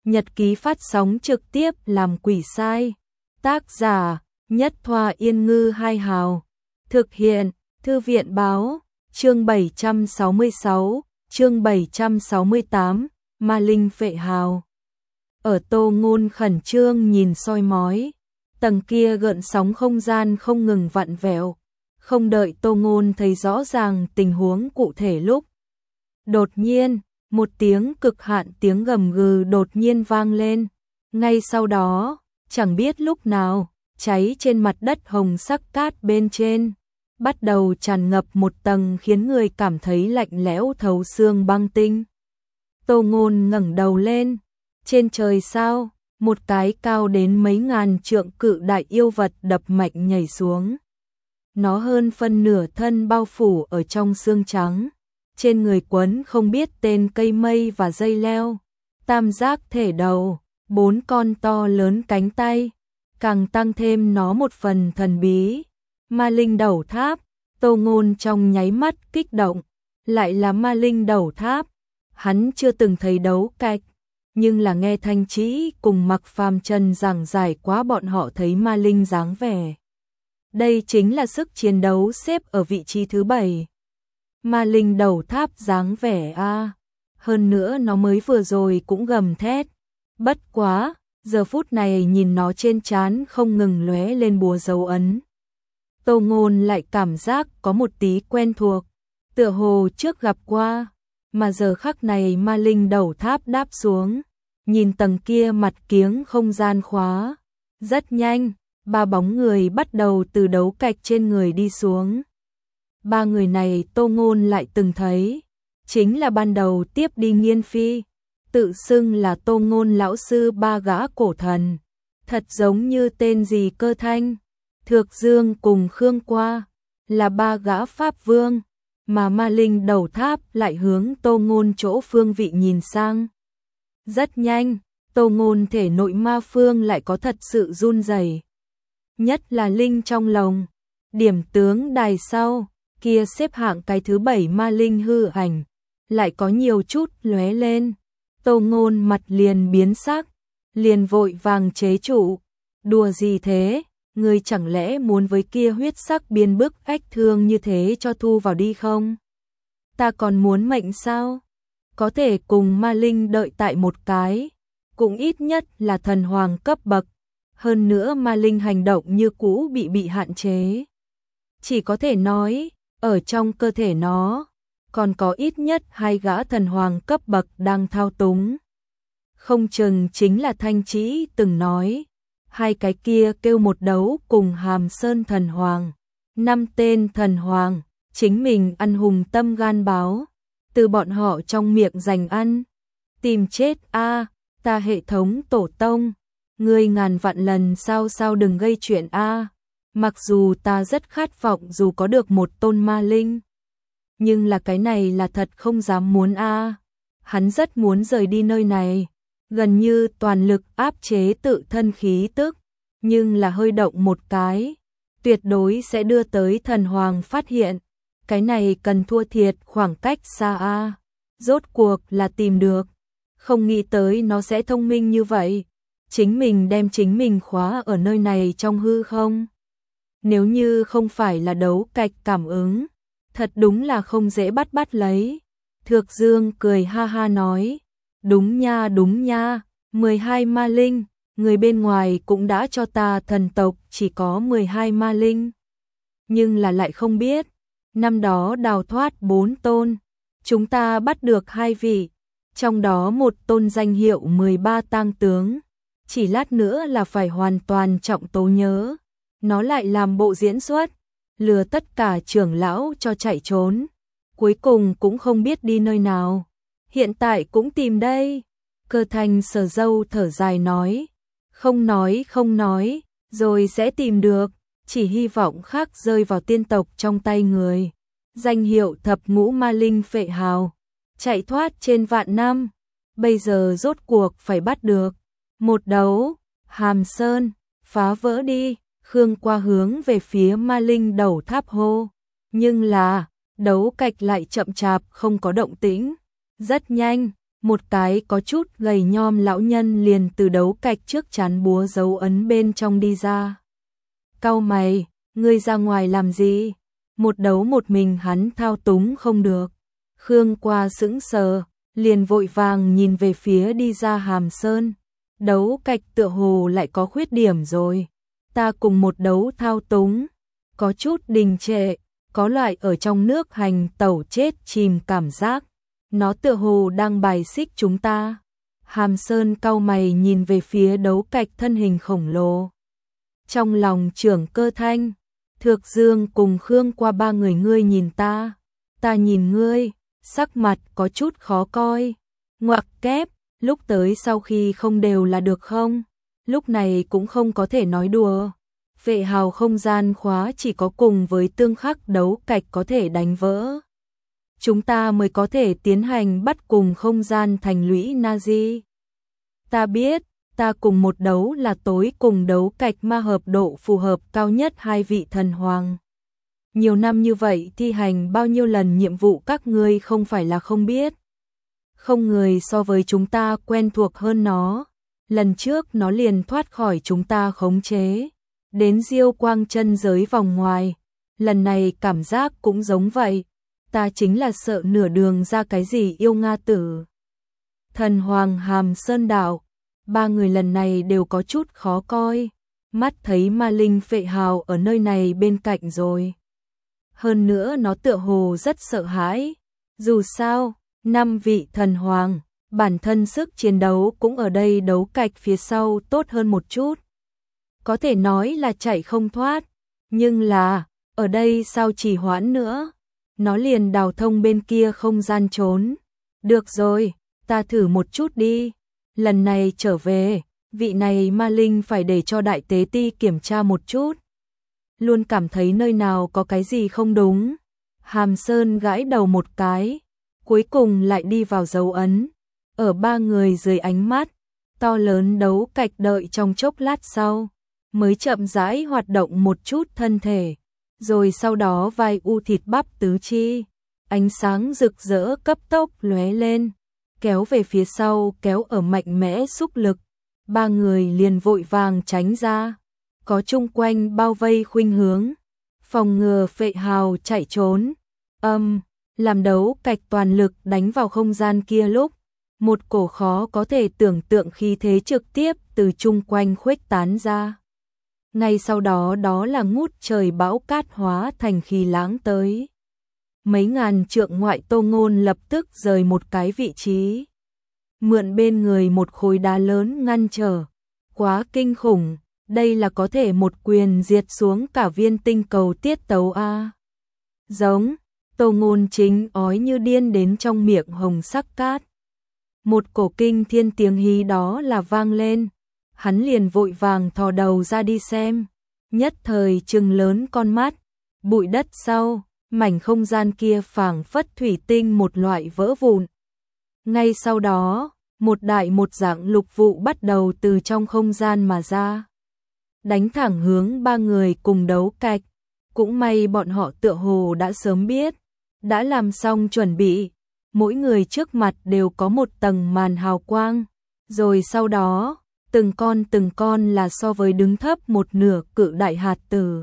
Nhật ký phát sóng trực tiếp làm quỷ sai. Tác giả Nhất Thoa Yên Ngư Hai Hào. Thực hiện Thư viện Báo. Chương 766, chương 768, Ma Linh Phệ Hào. Ở Tô Ngôn khẩn trương nhìn soi mói, tầng kia gợn sóng không gian không ngừng vặn vẹo, không đợi Tô Ngôn thấy rõ ràng tình huống cụ thể lúc. Đột nhiên, một tiếng cực hạn tiếng gầm gừ đột nhiên vang lên, ngay sau đó, chẳng biết lúc nào, cháy trên mặt đất hồng sắc cát bên trên bắt đầu tràn ngập một tầng khiến người cảm thấy lạnh lẽo thấu xương băng tinh. Tô Ngôn ngẩng đầu lên, trên trời sao, một cái cao đến mấy ngàn trượng cự đại yêu vật đập mạnh nhảy xuống. Nó hơn phân nửa thân bao phủ ở trong xương trắng, trên người quấn không biết tên cây mây và dây leo, tam giác thể đầu, 4 con to lớn cánh tay, càng tăng thêm nó một phần thần bí. Ma linh đầu tháp. Tô Ngôn trong nháy mắt kích động, lại là ma linh đầu tháp. Hắn chưa từng thấy đấu kạch, nhưng là nghe Thanh Trĩ cùng Mặc Phàm Trần giảng giải quá bọn họ thấy ma linh dáng vẻ. Đây chính là sức chiến đấu xếp ở vị trí thứ 7. Ma linh đầu tháp dáng vẻ a, hơn nữa nó mới vừa rồi cũng gầm thét. Bất quá, giờ phút này nhìn nó trên trán không ngừng lóe lên bùa dấu ấn. Tô Ngôn lại cảm giác có một tí quen thuộc, tựa hồ trước gặp qua, mà giờ khắc này ma linh đầu tháp đáp xuống, nhìn tầng kia mặt kiếng không gian khóa. Rất nhanh, 3 bóng người bắt đầu từ đấu cạch trên người đi xuống. 3 người này Tô Ngôn lại từng thấy, chính là ban đầu tiếp đi Nghiên Phi, tự xưng là Tô Ngôn lão sư 3 gã cổ thần, thật giống như tên gì Cơ Thanh, Thược Dương cùng Khương Qua, là 3 gã pháp vương, mà ma linh đầu tháp lại hướng Tô Ngôn chỗ phương vị nhìn sang. Rất nhanh, Tô Ngôn thể nội ma phương lại có thật sự run rẩy, nhất là linh trong lòng. Điểm tướng đài sau, kia xếp hạng cái thứ 7 ma linh hư ảnh, lại có nhiều chút lóe lên. Tô Ngôn mặt liền biến sắc, liền vội vàng chế trụ. Đùa gì thế? Ngươi chẳng lẽ muốn với kia huyết sắc biên bức ách thương như thế cho thu vào đi không? Ta còn muốn mệnh sao? Có thể cùng ma linh đợi tại một cái, cũng ít nhất là thần hoàng cấp bậc. Hơn nữa ma linh hành động như cũ bị hạn chế. Chỉ có thể nói, ở trong cơ thể nó, còn có ít nhất 2 gã thần hoàng cấp bậc đang thao túng. Không chừng chính là Thanh Trĩ từng nói, 2 cái kia kêu một đấu cùng Hàm Sơn thần hoàng, 5 tên thần hoàng, chính mình ăn hùng tâm gan báo, từ bọn họ trong miệng giành ăn. Tìm chết a, ta hệ thống tổ tông, ngươi ngàn vạn lần sao đừng gây chuyện a. Mặc dù ta rất khát vọng dù có được một tôn ma linh, nhưng là cái này là thật không dám muốn a. Hắn rất muốn rời đi nơi này, gần như toàn lực áp chế tự thân khí tức, nhưng là hơi động một cái, tuyệt đối sẽ đưa tới thần hoàng phát hiện. Cái này cần thua thiệt khoảng cách xa a. Rốt cuộc là tìm được, không nghĩ tới nó sẽ thông minh như vậy, chính mình đem chính mình khóa ở nơi này trong hư không. Nếu như không phải là đấu cạch cảm ứng, thật đúng là không dễ bắt lấy. Thược Dương cười ha ha nói, đúng nha, 12 ma linh, người bên ngoài cũng đã cho ta thần tộc chỉ có 12 ma linh. Nhưng là lại không biết, năm đó đào thoát 4 tôn, chúng ta bắt được 2 vị, trong đó một tôn danh hiệu 13 tang tướng, chỉ lát nữa là phải hoàn toàn trọng tố nhớ. Nó lại làm bộ diễn xuất, lừa tất cả trưởng lão cho chạy trốn, cuối cùng cũng không biết đi nơi nào. Hiện tại cũng tìm đây. Cơ Thanh sờ râu thở dài nói, không nói, rồi sẽ tìm được, chỉ hy vọng khác rơi vào tiên tộc trong tay người. Danh hiệu thập ngũ ma linh phệ hào, chạy thoát trên vạn năm, bây giờ rốt cuộc phải bắt được. Một đấu, Hàm Sơn, phá vỡ đi. Khương Qua hướng về phía ma linh đầu tháp hô, nhưng là đấu cạch lại chậm chạp không có động tĩnh. Rất nhanh, một cái có chút gầy nhom lão nhân liền từ đấu cạch trước chán búa dấu ấn bên trong đi ra. Cau mày, ngươi ra ngoài làm gì? Một đấu một mình hắn thao túng không được. Khương Qua sững sờ, liền vội vàng nhìn về phía đi ra Hàm Sơn. Đấu cạch tựa hồ lại có khuyết điểm rồi. Ta cùng một đấu thao túng, có chút đình trệ, có loại ở trong nước hành tẩu chết chìm cảm giác. Nó tựa hồ đang bài xích chúng ta. Hàm Sơn cau mày nhìn về phía đấu cạch thân hình khổng lồ. Trong lòng trưởng Cơ Thanh, Thược Dương cùng Khương Qua ba người, ngươi nhìn ta nhìn ngươi, sắc mặt có chút khó coi. Ngoặc kép, lúc tới sau khi không đều là được không? Lúc này cũng không có thể nói đùa. Vệ hào không gian khóa chỉ có cùng với tương khắc đấu cạch có thể đánh vỡ. Chúng ta mới có thể tiến hành bắt cùng không gian thành lũy Nazi. Ta biết, ta cùng một đấu là tối cùng đấu cạch ma hợp độ phù hợp cao nhất hai vị thần hoàng. Nhiều năm như vậy thi hành bao nhiêu lần nhiệm vụ các ngươi không phải là không biết. Không người so với chúng ta quen thuộc hơn nó. Lần trước nó liền thoát khỏi chúng ta khống chế, đến Diêu Quang chân giới vòng ngoài. Lần này cảm giác cũng giống vậy. Ta chính là sợ nửa đường ra cái gì yêu Nga tử. Thần Hoàng Hàm Sơn Đạo, ba người lần này đều có chút khó coi. Mắt thấy ma linh Phệ Hào ở nơi này bên cạnh rồi. Hơn nữa nó tựa hồ rất sợ hãi. Dù sao, 5 vị thần hoàng, bản thân sức chiến đấu cũng ở đây đấu cạch phía sau tốt hơn một chút. Có thể nói là chạy không thoát, nhưng là, ở đây sao trì hoãn nữa? Nó liền đào thông bên kia không gian trốn. Được rồi, ta thử một chút đi. Lần này trở về, vị này ma linh phải để cho đại tế ti kiểm tra một chút. Luôn cảm thấy nơi nào có cái gì không đúng. Hàm Sơn gãi đầu một cái, cuối cùng lại đi vào dấu ấn. Ở ba người dưới ánh mắt, to lớn đấu cạch đợi trong chốc lát sau, mới chậm rãi hoạt động một chút thân thể. Rồi sau đó vai u thịt bắp tứ chi, ánh sáng rực rỡ cấp tốc lóe lên, kéo về phía sau, kéo ở mạnh mẽ xúc lực. Ba người liền vội vàng tránh ra, có chung quanh bao vây khuynh hướng, phòng ngừa Phệ Hào chạy trốn. Làm đấu cạch toàn lực đánh vào không gian kia lúc, một cổ khó có thể tưởng tượng khí thế trực tiếp từ chung quanh khuếch tán ra. Ngay sau đó đó là ngút trời bão cát hóa thành khí lãng tới. Mấy ngàn trượng ngoại Tô Ngôn lập tức rời một cái vị trí. Mượn bên người một khối đá lớn ngăn trở. Quá kinh khủng, đây là có thể một quyền diệt xuống cả viên tinh cầu tiết tấu A. Giống, Tô Ngôn chính ói như điên đến trong miệng hồng sắc cát. Một cổ kinh thiên tiếng hí đó là vang lên. Hắn liền vội vàng thò đầu ra đi xem, nhất thời trừng lớn con mắt, bụi đất sau, mảnh không gian kia phảng phất thủy tinh một loại vỡ vụn. Ngay sau đó, một đại một dạng lục vụ bắt đầu từ trong không gian mà ra, đánh thẳng hướng ba người cùng đấu cạch. Cũng may bọn họ tựa hồ đã sớm biết, đã làm xong chuẩn bị, mỗi người trước mặt đều có một tầng màn hào quang, rồi sau đó từng con là so với đứng thấp một nửa cự đại hạt tử.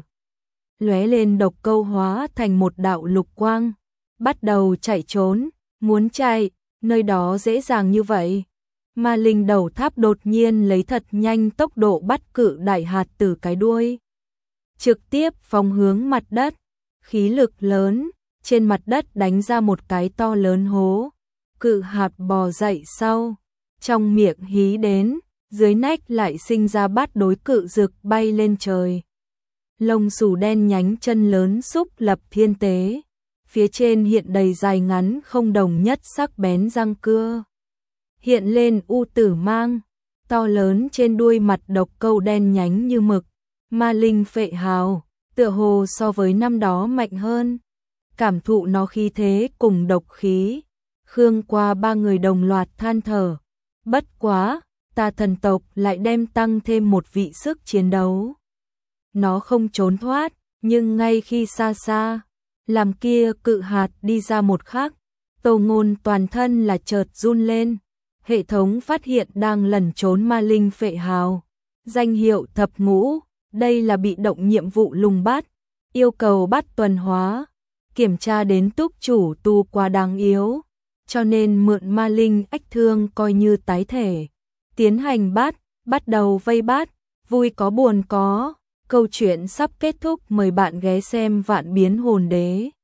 Lóe lên độc câu hóa thành một đạo lục quang, bắt đầu chạy trốn, muốn chạy, nơi đó dễ dàng như vậy. Ma linh đầu tháp đột nhiên lấy thật nhanh tốc độ bắt cự đại hạt tử cái đuôi. Trực tiếp phóng hướng mặt đất, khí lực lớn, trên mặt đất đánh ra một cái to lớn hố. Cự hạt bò dậy sau, trong miệng hí đến, dưới nách lại sinh ra bát đối cự dực bay lên trời. Lông xù đen nhánh chân lớn xúc lập thiên tế, phía trên hiện đầy dài ngắn không đồng nhất sắc bén răng cưa. Hiện lên u tử mang, to lớn trên đuôi mặt độc câu đen nhánh như mực. Ma linh Phệ Hào, tựa hồ so với năm đó mạnh hơn. Cảm thụ nó khí thế cùng độc khí, Khương Qua ba người đồng loạt than thở. Bất quá, ta thần tộc lại đem tăng thêm một vị sức chiến đấu. Nó không trốn thoát, nhưng ngay khi xa xa, làm kia cự hạt đi ra một khắc, Tô Ngôn toàn thân là chợt run lên, hệ thống phát hiện đang lẩn trốn ma linh phệ hào. Danh hiệu thập ngũ, đây là bị động nhiệm vụ lùng bắt, yêu cầu bắt tuần hóa, kiểm tra đến túc chủ tu quá đáng yếu, cho nên mượn ma linh ách thương coi như tái thể. Tiến hành bắt đầu vây bắt, vui có buồn có, câu chuyện sắp kết thúc, mời bạn ghé xem Vạn Biến Hồn Đế.